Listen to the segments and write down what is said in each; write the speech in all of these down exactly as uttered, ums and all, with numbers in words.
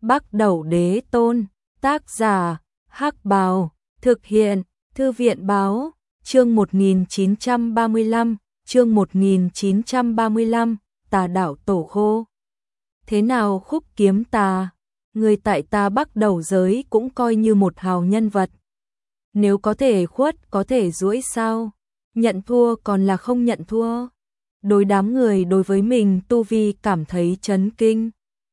Bắc Đẩu Đế Tôn, tác giả, Hắc Bào, thực hiện, Thư viện Báo, chương một nghìn chín trăm ba mươi lăm, chương một nghìn chín trăm ba mươi lăm, Tà Đạo Tổ Khô. Thế nào Khúc Kiếm Tà, người tại ta Bắc Đẩu giới cũng coi như một hào nhân vật. Nếu có thể khuất, có thể duỗi sao? Nhận thua còn là không nhận thua? Đối đám người đối với mình tu vi cảm thấy chấn kinh.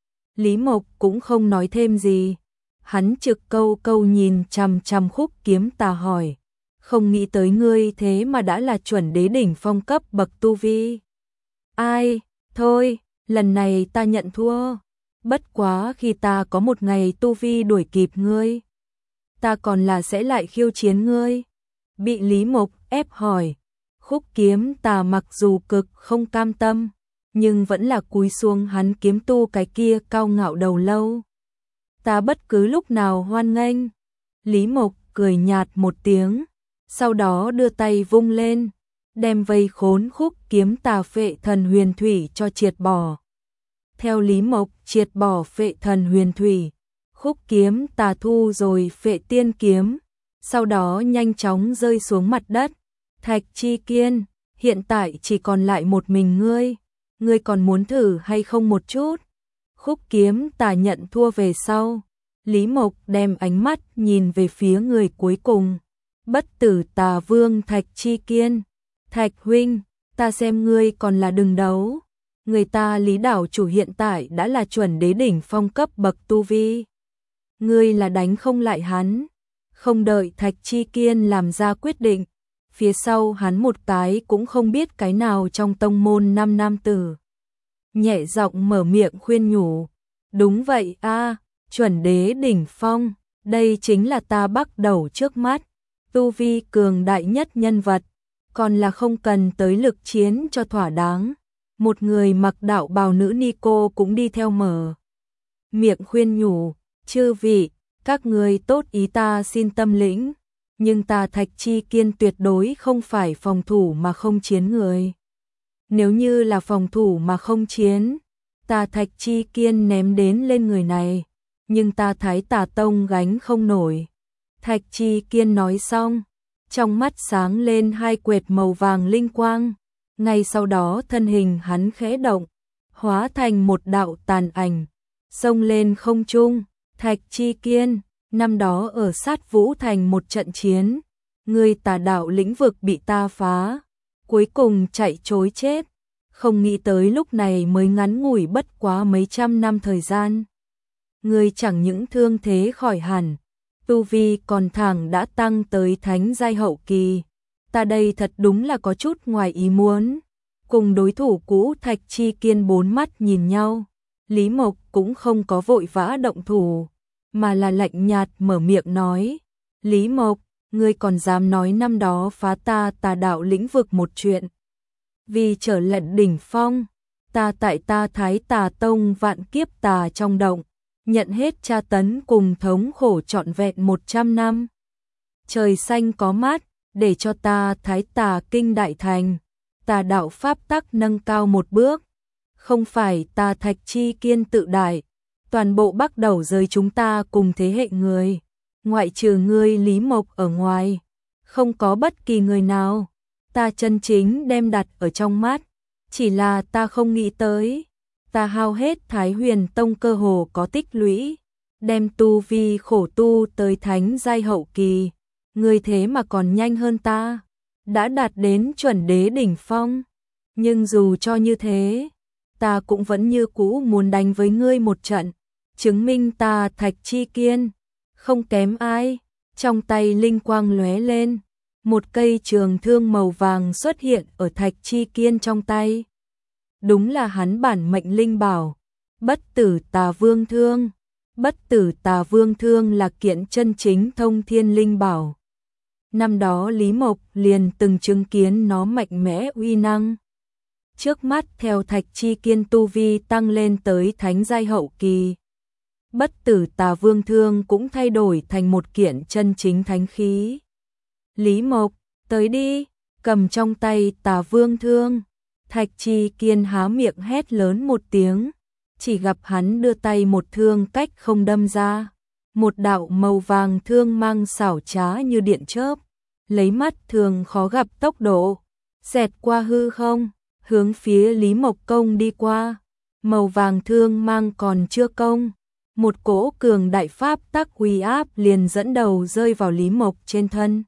Lý Mộc cũng không nói thêm gì. Hắn trực câu câu nhìn chằm chằm Khúc Kiếm Tà hỏi. Không nghĩ tới ngươi thế mà đã là chuẩn đế đỉnh phong cấp bậc tu vi. Ai, thôi, lần này ta nhận thua. Bất quá khi ta có một ngày tu vi đuổi kịp ngươi, ta còn là sẽ lại khiêu chiến ngươi. Bị Lý Mộc ép hỏi, Khúc Kiếm Tà mặc dù cực không cam tâm, nhưng vẫn là cúi xuống hắn kiếm tu cái kia cao ngạo đầu lâu. Ta bất cứ lúc nào hoan nghênh. Lý Mộc cười nhạt một tiếng, sau đó đưa tay vung lên, đem vây khốn Khúc Kiếm Tà Phệ Thần Huyền Thủy cho triệt bỏ. Theo Lý Mộc triệt bỏ Phệ Thần Huyền Thủy, Khúc Kiếm Tà thu rồi Phệ Tiên Kiếm, sau đó nhanh chóng rơi xuống mặt đất. Thạch Chi Kiên, hiện tại chỉ còn lại một mình ngươi, ngươi còn muốn thử hay không một chút? Khúc Kiếm Tà nhận thua về sau, Lý Mộc đem ánh mắt nhìn về phía người cuối cùng, Bất Tử Tà Vương Thạch Chi Kiên. Thạch huynh, ta xem ngươi còn là đừng đấu. Người ta Lý đảo chủ hiện tại đã là chuẩn đế đỉnh phong cấp bậc tu vi. Ngươi là đánh không lại hắn. Không đợi Thạch Chi Kiên làm ra quyết định, phía sau hắn một cái cũng không biết cái nào trong tông môn năm nam tử nhẹ giọng mở miệng khuyên nhủ. Đúng vậy a, chuẩn đế đỉnh phong, đây chính là ta Bắc Đẩu trước mắt, tu vi cường đại nhất nhân vật, còn là không cần tới lực chiến cho thỏa đáng. Một người mặc đạo bào nữ ni cô cũng đi theo mở miệng khuyên nhủ. Chư vị, các người tốt ý ta xin tâm lĩnh, nhưng ta Thạch Chi Kiên tuyệt đối không phải phòng thủ mà không chiến người. Nếu như là phòng thủ mà không chiến, ta Thạch Chi Kiên ném đến lên người này, nhưng ta Thái Tà Tông gánh không nổi. Thạch Chi Kiên nói xong, trong mắt sáng lên hai quệt màu vàng linh quang, ngay sau đó thân hình hắn khẽ động, hóa thành một đạo tàn ảnh, xông lên không trung. Thạch Chi Kiên, năm đó ở Sát Vũ Thành một trận chiến, ngươi tà đạo lĩnh vực bị ta phá, cuối cùng chạy trối chết, không nghĩ tới lúc này mới ngắn ngủi bất quá mấy trăm năm thời gian. Ngươi chẳng những thương thế khỏi hẳn, tu vi còn thẳng đã tăng tới thánh giai hậu kỳ, ta đây thật đúng là có chút ngoài ý muốn. Cùng đối thủ cũ Thạch Chi Kiên bốn mắt nhìn nhau, Lý Mộc cũng không có vội vã động thủ, mà là lạnh nhạt mở miệng nói. Lý Mộc, ngươi còn dám nói năm đó phá ta tà đạo lĩnh vực một chuyện. Vì trở lệnh đỉnh phong, ta tại ta Thái Tà Tông vạn kiếp tà trong động, nhận hết tra tấn cùng thống khổ trọn vẹn một trăm năm. Trời xanh có mát, để cho ta Thái Tà Kinh đại thành, tà đạo pháp tắc nâng cao một bước. Không phải ta Thạch Chi Kiên tự đại, toàn bộ Bắc Đẩu giới chúng ta cùng thế hệ người, ngoại trừ ngươi Lý Mộc ở ngoài, không có bất kỳ người nào ta chân chính đem đặt ở trong mắt. Chỉ là ta không nghĩ tới, ta hao hết Thái Huyền Tông cơ hồ có tích lũy, đem tu vi khổ tu tới thánh giai hậu kỳ, ngươi thế mà còn nhanh hơn ta, đã đạt đến chuẩn đế đỉnh phong. Nhưng dù cho như thế, ta cũng vẫn như cũ muốn đánh với ngươi một trận, chứng minh ta Thạch Chi Kiên không kém ai. Trong tay linh quang lóe lên, một cây trường thương màu vàng xuất hiện ở Thạch Chi Kiên trong tay. Đúng là hắn bản mệnh linh bảo, Bất Tử Tà Vương Thương. Bất Tử Tà Vương Thương là kiện chân chính thông thiên linh bảo. Năm đó Lý Mộc liền từng chứng kiến nó mạnh mẽ uy năng. Trước mắt theo Thạch Chi Kiên tu vi tăng lên tới thánh giai hậu kỳ, Bất Tử Tà Vương Thương cũng thay đổi thành một kiện chân chính thánh khí. Lý Mộc, tới đi, cầm trong tay Tà Vương Thương. Thạch Chi Kiên há miệng hét lớn một tiếng, chỉ gặp hắn đưa tay một thương cách không đâm ra. Một đạo màu vàng thương mang xảo trá như điện chớp, lấy mắt thường khó gặp tốc độ, xẹt qua hư không, hướng phía Lý Mộc công đi qua. Màu vàng thương mang còn chưa công, một cỗ cường đại pháp tắc uy áp liền dẫn đầu rơi vào Lý Mộc trên thân,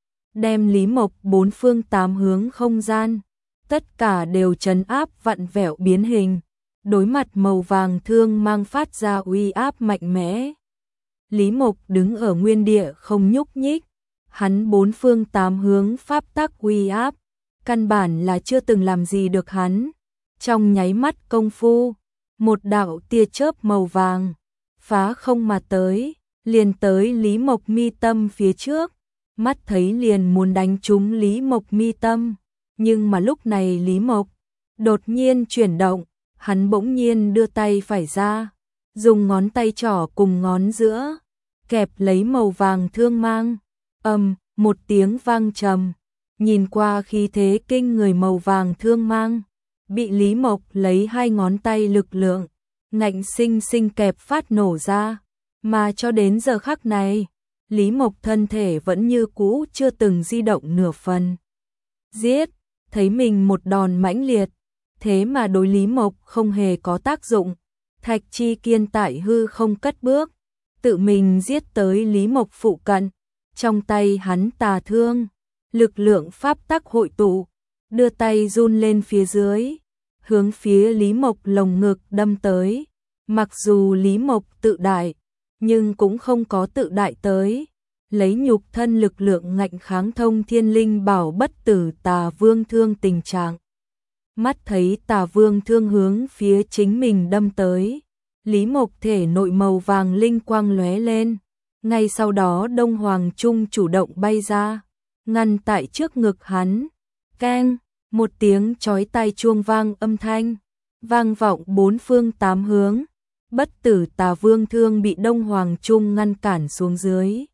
đem Lý Mộc bốn phương tám hướng không gian, tất cả đều trấn áp vặn vẹo biến hình. Đối mặt màu vàng thương mang phát ra uy áp mạnh mẽ, Lý Mộc đứng ở nguyên địa không nhúc nhích, hắn bốn phương tám hướng pháp tắc uy áp, căn bản là chưa từng làm gì được hắn. Trong nháy mắt công phu, một đạo tia chớp màu vàng phá không mà tới, liền tới Lý Mộc mi tâm phía trước, mắt thấy liền muốn đánh trúng Lý Mộc mi tâm, nhưng mà lúc này Lý Mộc đột nhiên chuyển động, hắn bỗng nhiên đưa tay phải ra, dùng ngón tay trỏ cùng ngón giữa kẹp lấy màu vàng thương mang. Ầm, một tiếng vang trầm, nhìn qua khí thế kinh người màu vàng thương mang, bị Lý Mộc lấy hai ngón tay lực lượng, ngạnh sinh sinh kẹp phát nổ ra, mà cho đến giờ khắc này, Lý Mộc thân thể vẫn như cũ chưa từng di động nửa phần. Giết, thấy mình một đòn mãnh liệt, thế mà đối Lý Mộc không hề có tác dụng, Thạch Chi Kiên tại hư không cất bước, tự mình giết tới Lý Mộc phụ cận, trong tay hắn tà thương, lực lượng pháp tắc hội tụ, đưa tay run lên phía dưới, hướng phía Lý Mộc lồng ngực đâm tới. Mặc dù Lý Mộc tự đại, nhưng cũng không có tự đại tới, lấy nhục thân lực lượng ngạnh kháng thông thiên linh bảo bất tử tà vương thương tình trạng. Mắt thấy tà vương thương hướng phía chính mình đâm tới, Lý Mộc thể nội màu vàng linh quang lóe lên, ngay sau đó Đông Hoàng Trung chủ động bay ra, ngăn tại trước ngực hắn. Keng, một tiếng chói tai chuông vang âm thanh, vang vọng bốn phương tám hướng, bất tử tà vương thương bị Đông Hoàng Trung ngăn cản xuống dưới.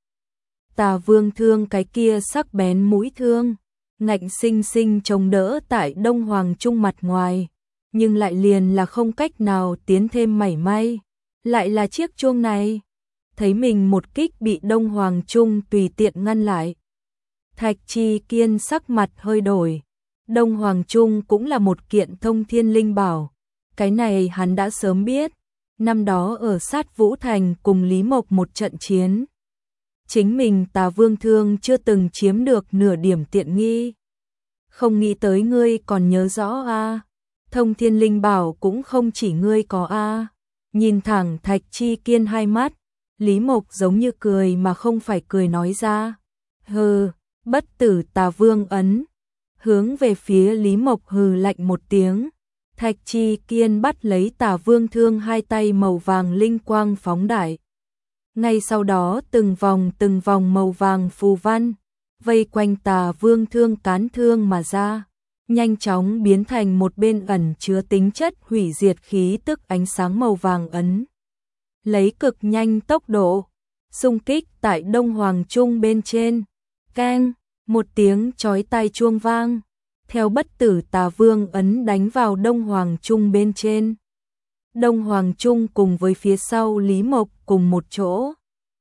Tà vương thương cái kia sắc bén mũi thương, ngạnh sinh sinh chống đỡ tại Đông Hoàng Trung mặt ngoài, nhưng lại liền là không cách nào tiến thêm mảy may. Lại là chiếc chuông này, thấy mình một kích bị Đông Hoàng Trung tùy tiện ngăn lại. Thạch Chi Kiên sắc mặt hơi đổi, Đông Hoàng Trung cũng là một kiện thông thiên linh bảo, cái này hắn đã sớm biết, năm đó ở Sát Vũ Thành cùng Lý Mộc một trận chiến. Chính mình Tà Vương Thương chưa từng chiếm được nửa điểm tiện nghi. Không nghĩ tới ngươi còn nhớ rõ a, thông thiên linh bảo cũng không chỉ ngươi có a. Nhìn thẳng Thạch Chi Kiên hai mắt, Lý Mộc giống như cười mà không phải cười nói ra. Hừ, bất tử Tà Vương ấn. Hướng về phía Lý Mộc hừ lạnh một tiếng. Thạch Chi Kiên bắt lấy Tà Vương thương, hai tay màu vàng linh quang phóng đại. Ngay sau đó từng vòng từng vòng màu vàng phù văn, vây quanh Tà Vương thương cán thương mà ra, nhanh chóng biến thành một bên ẩn chứa tính chất hủy diệt khí tức ánh sáng màu vàng ấn. Lấy cực nhanh tốc độ, xung kích tại Đông Hoàng Trung bên trên. Keng, một tiếng chói tai chuông vang, theo bất tử Tà Vương ấn đánh vào Đông Hoàng Trung bên trên. Đông Hoàng Trung cùng với phía sau Lý Mộc cùng một chỗ,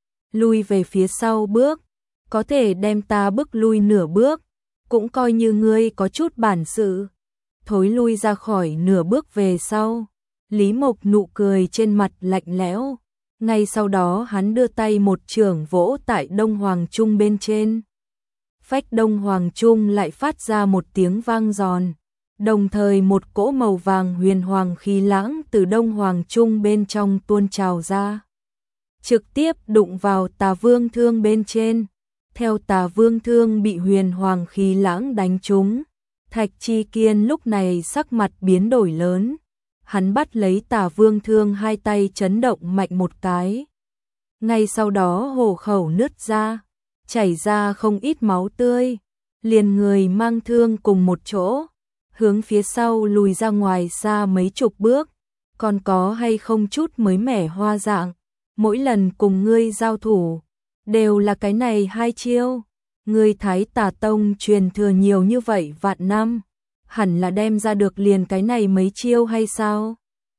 lui về phía sau bước, có thể đem ta bước lui nửa bước, cũng coi như ngươi có chút bản sự. Thối lui ra khỏi nửa bước về sau, Lý Mộc nụ cười trên mặt lạnh lẽo, ngay sau đó hắn đưa tay một chưởng vỗ tại Đông Hoàng Trung bên trên. Phách Đông Hoàng Trung lại phát ra một tiếng vang giòn, đồng thời một cỗ màu vàng huyền hoàng khí lãng từ Đông Hoàng Trung bên trong tuôn trào ra, trực tiếp đụng vào Tà Vương thương bên trên. Theo Tà Vương thương bị huyền hoàng khí lãng đánh trúng, Thạch Chi Kiên lúc này sắc mặt biến đổi lớn, hắn bắt lấy Tà Vương thương, hai tay chấn động mạnh một cái, ngay sau đó hổ khẩu nứt ra, chảy ra không ít máu tươi, liền người mang thương cùng một chỗ hướng phía sau lùi ra ngoài xa mấy chục bước. Còn có hay không chút mới mẻ hoa dạng, mỗi lần cùng ngươi giao thủ đều là cái này hai chiêu. Ngươi Thái Tà Tông truyền thừa nhiều như vậy vạn năm, hẳn là đem ra được liền cái này mấy chiêu hay sao?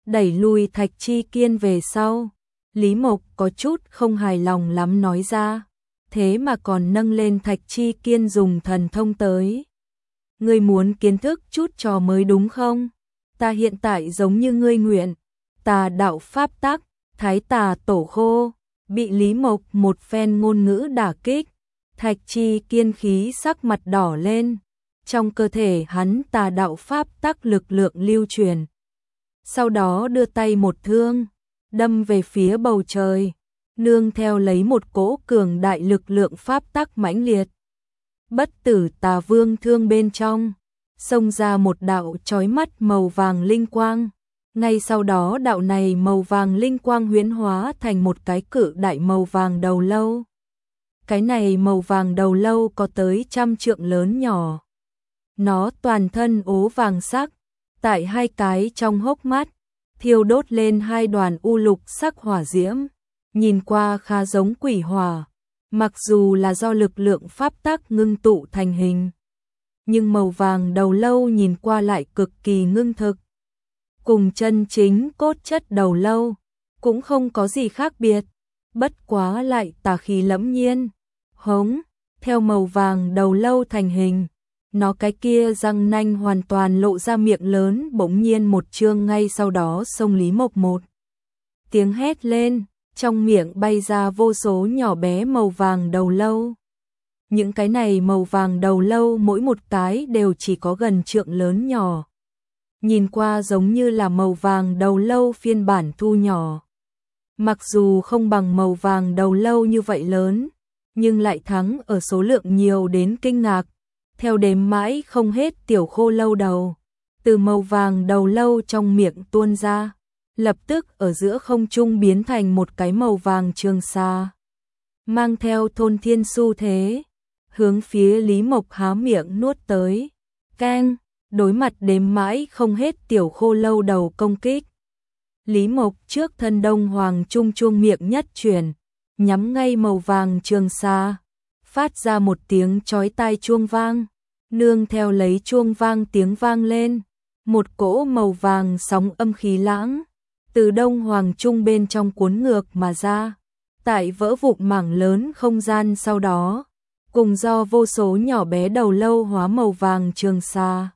đẩy lùi Thạch Chi Kiên về sau. Lý Mộc có chút không hài lòng lắm nói ra, thế mà còn nâng lên Thạch Chi Kiên dùng thần thông tới. Ngươi muốn kiến thức chút trò mới đúng không? Ta hiện tại giống như ngươi nguyện, tà đạo pháp tắc, thái tà tổ khô, bị Lý Mộc một phen ngôn ngữ đả kích, Thạch Chi Kiên khí sắc mặt đỏ lên, trong cơ thể hắn tà đạo pháp tắc lực lượng lưu truyền. Sau đó đưa tay một thương, đâm về phía bầu trời, nương theo lấy một cỗ cường đại lực lượng pháp tắc mãnh liệt. Bất tử tà vương thương bên trong, xông ra một đạo chói mắt màu vàng linh quang. Ngay sau đó đạo này màu vàng linh quang huyễn hóa thành một cái cự đại màu vàng đầu lâu. Cái này màu vàng đầu lâu có tới trăm trượng lớn nhỏ. Nó toàn thân ố vàng sắc, tại hai cái trong hốc mắt, thiêu đốt lên hai đoàn u lục sắc hỏa diễm, nhìn qua khá giống quỷ hỏa, mặc dù là do lực lượng pháp tắc ngưng tụ thành hình. Nhưng màu vàng đầu lâu nhìn qua lại cực kỳ ngưng thực. Cùng chân chính cốt chất đầu lâu, cũng không có gì khác biệt, bất quá lại tà khí lẫm nhiên. Hống, theo màu vàng đầu lâu thành hình, nó cái kia răng nanh hoàn toàn lộ ra miệng lớn bỗng nhiên một chương ngay sau đó xông Lý Mộc một. Tiếng hét lên, trong miệng bay ra vô số nhỏ bé màu vàng đầu lâu. Những cái này màu vàng đầu lâu mỗi một cái đều chỉ có gần trượng lớn nhỏ. Nhìn qua giống như là màu vàng đầu lâu phiên bản thu nhỏ. Mặc dù không bằng màu vàng đầu lâu như vậy lớn, nhưng lại thắng ở số lượng nhiều đến kinh ngạc. Theo đếm mãi không hết tiểu khô lâu đầu, từ màu vàng đầu lâu trong miệng tuôn ra, lập tức ở giữa không trung biến thành một cái màu vàng trường xa. Mang theo thôn thiên xu thế, hướng phía Lý Mộc há miệng nuốt tới. Keng, đối mặt đếm mãi không hết tiểu khô lâu đầu công kích. Lý Mộc trước thân Đông Hoàng Trung chuông miệng nhất chuyển, nhắm ngay màu vàng trường xa, phát ra một tiếng chói tai chuông vang, nương theo lấy chuông vang tiếng vang lên, một cỗ màu vàng sóng âm khí lãng, từ Đông Hoàng Trung bên trong cuốn ngược mà ra, tại vỡ vụn mảng lớn không gian sau đó, cùng do vô số nhỏ bé đầu lâu hóa màu vàng trường xa.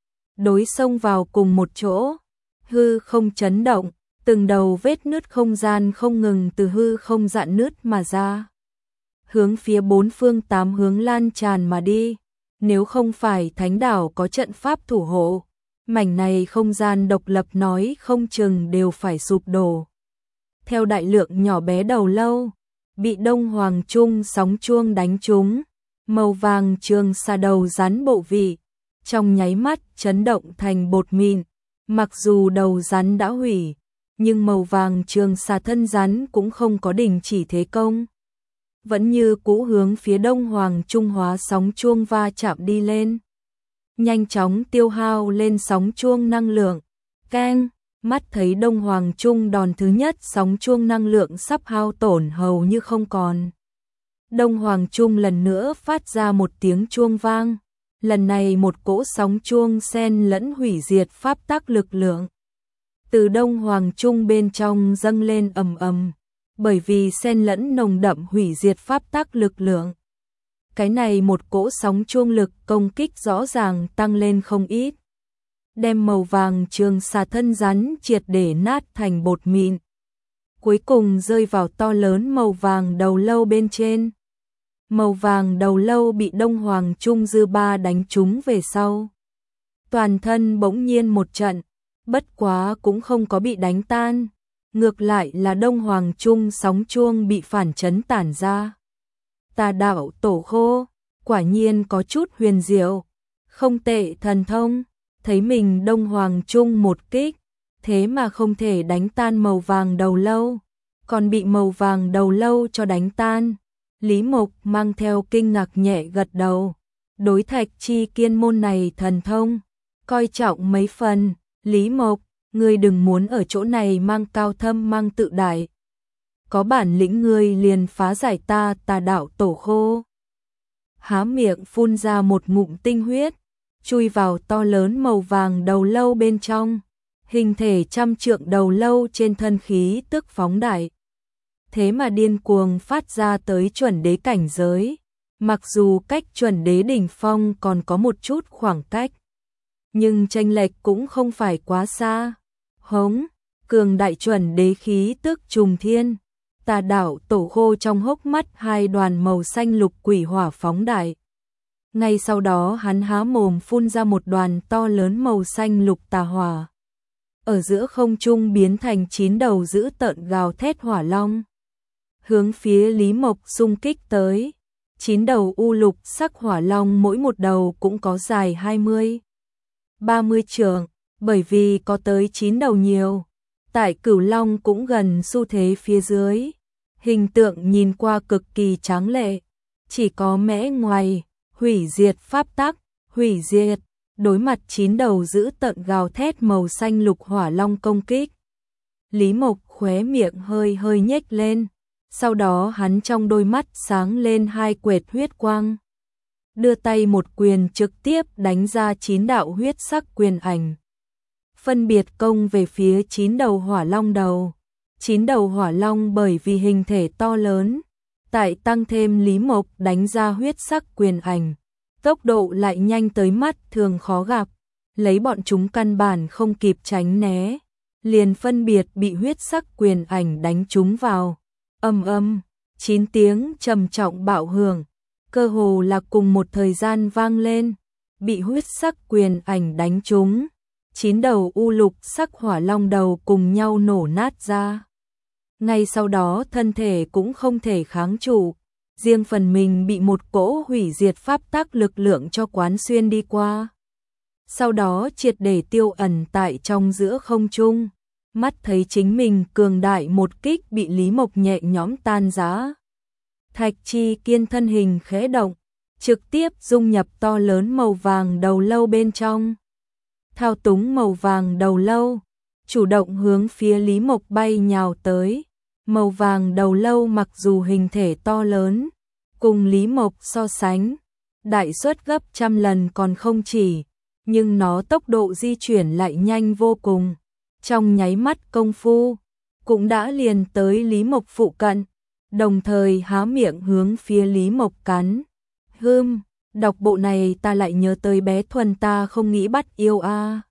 Đối xông vào cùng một chỗ, hư không chấn động, từng đầu vết nứt không gian không ngừng từ hư không dạn nứt mà ra. Hướng phía bốn phương tám hướng lan tràn mà đi, nếu không phải thánh đảo có trận pháp thủ hộ, mảnh này không gian độc lập nói không chừng đều phải sụp đổ. Theo đại lượng nhỏ bé đầu lâu, bị Đông Hoàng Trung sóng chuông đánh trúng, màu vàng trường xa đầu rắn bộ vị, trong nháy mắt chấn động thành bột mịn, mặc dù đầu rắn đã hủy, nhưng màu vàng trường xà thân rắn cũng không có đình chỉ thế công. Vẫn như cũ hướng phía Đông Hoàng Trung hóa sóng chuông va chạm đi lên. Nhanh chóng tiêu hao lên sóng chuông năng lượng. Keng, mắt thấy Đông Hoàng Trung đòn thứ nhất sóng chuông năng lượng sắp hao tổn hầu như không còn. Đông Hoàng Trung lần nữa phát ra một tiếng chuông vang. Lần này một cỗ sóng chuông xen lẫn hủy diệt pháp tắc lực lượng. Từ Đông Hoàng Trung bên trong dâng lên ầm ầm, bởi vì xen lẫn nồng đậm hủy diệt pháp tắc lực lượng. Cái này một cỗ sóng chuông lực công kích rõ ràng tăng lên không ít. Đem màu vàng trường xà thân rắn triệt để nát thành bột mịn. Cuối cùng rơi vào to lớn màu vàng đầu lâu bên trên. Màu vàng đầu lâu bị Đông Hoàng Trung dư ba đánh trúng về sau. Toàn thân bỗng nhiên một trận, bất quá cũng không có bị đánh tan. Ngược lại là Đông Hoàng Trung sóng chuông bị phản chấn tản ra. Tà đạo tổ khô, quả nhiên có chút huyền diệu. Không tệ thần thông, thấy mình Đông Hoàng Trung một kích, thế mà không thể đánh tan màu vàng đầu lâu, còn bị màu vàng đầu lâu cho đánh tan. Lý Mộc mang theo kinh ngạc nhẹ gật đầu. Đối Thạch Chi Kiên môn này thần thông, coi trọng mấy phần. Lý Mộc, ngươi đừng muốn ở chỗ này mang cao thâm mang tự đại. Có bản lĩnh ngươi liền phá giải ta tà đạo tổ khô. Há miệng phun ra một ngụm tinh huyết, chui vào to lớn màu vàng đầu lâu bên trong. hình thể trăm trượng đầu lâu trên thân khí tức phóng đại. Thế mà điên cuồng phát ra tới chuẩn đế cảnh giới, mặc dù cách chuẩn đế đỉnh phong còn có một chút khoảng cách, nhưng chênh lệch cũng không phải quá xa. Hống, cường đại chuẩn đế khí tức trùng thiên, Tà Đạo Tổ khô trong hốc mắt hai đoàn màu xanh lục quỷ hỏa phóng đại. Ngay sau đó hắn há mồm phun ra một đoàn to lớn màu xanh lục tà hỏa. Ở giữa không trung biến thành chín đầu dữ tợn gào thét hỏa long, hướng phía Lý Mộc xung kích tới. Chín đầu u lục sắc hỏa long mỗi một đầu cũng có dài hai mươi, ba mươi trượng, bởi vì có tới chín đầu nhiều. Tại Cửu Long cũng gần xu thế phía dưới, hình tượng nhìn qua cực kỳ tráng lệ, chỉ có mẽ ngoài, hủy diệt pháp tắc, hủy diệt, đối mặt chín đầu dữ tợn gào thét màu xanh lục hỏa long công kích. Lý Mộc khóe miệng hơi hơi nhếch lên, sau đó hắn trong đôi mắt sáng lên hai quệt huyết quang, đưa tay một quyền trực tiếp đánh ra chín đạo huyết sắc quyền ảnh, phân biệt công về phía chín đầu hỏa long đầu. Chín đầu hỏa long bởi vì hình thể to lớn, tại tăng thêm Lý Mộc đánh ra huyết sắc quyền ảnh, tốc độ lại nhanh tới mắt thường khó gặp, lấy bọn chúng căn bản không kịp tránh né, liền phân biệt bị huyết sắc quyền ảnh đánh trúng vào. Âm âm, chín tiếng trầm trọng bạo hưởng, cơ hồ là cùng một thời gian vang lên, bị huyết sắc quyền ảnh đánh trúng. Chín đầu u lục sắc hỏa long đầu cùng nhau nổ nát ra. Ngay sau đó thân thể cũng không thể kháng trụ, riêng phần mình bị một cỗ hủy diệt pháp tắc lực lượng cho quán xuyên đi qua. Sau đó triệt để tiêu ẩn tại trong giữa không trung, mắt thấy chính mình cường đại một kích bị Lý Mộc nhẹ nhõm tan rã. Thạch Chi Kiên thân hình khẽ động, trực tiếp dung nhập to lớn màu vàng đầu lâu bên trong. Thao túng màu vàng đầu lâu, chủ động hướng phía Lý Mộc bay nhào tới. Màu vàng đầu lâu mặc dù hình thể to lớn, cùng Lý Mộc so sánh, đại suất gấp trăm lần còn không chỉ, nhưng nó tốc độ di chuyển lại nhanh vô cùng. Trong nháy mắt công phu, cũng đã liền tới Lý Mộc phụ cận, đồng thời há miệng hướng phía Lý Mộc cắn. Hưm, đọc bộ này ta lại nhớ tới bé Thuần ta không nghĩ bắt yêu a.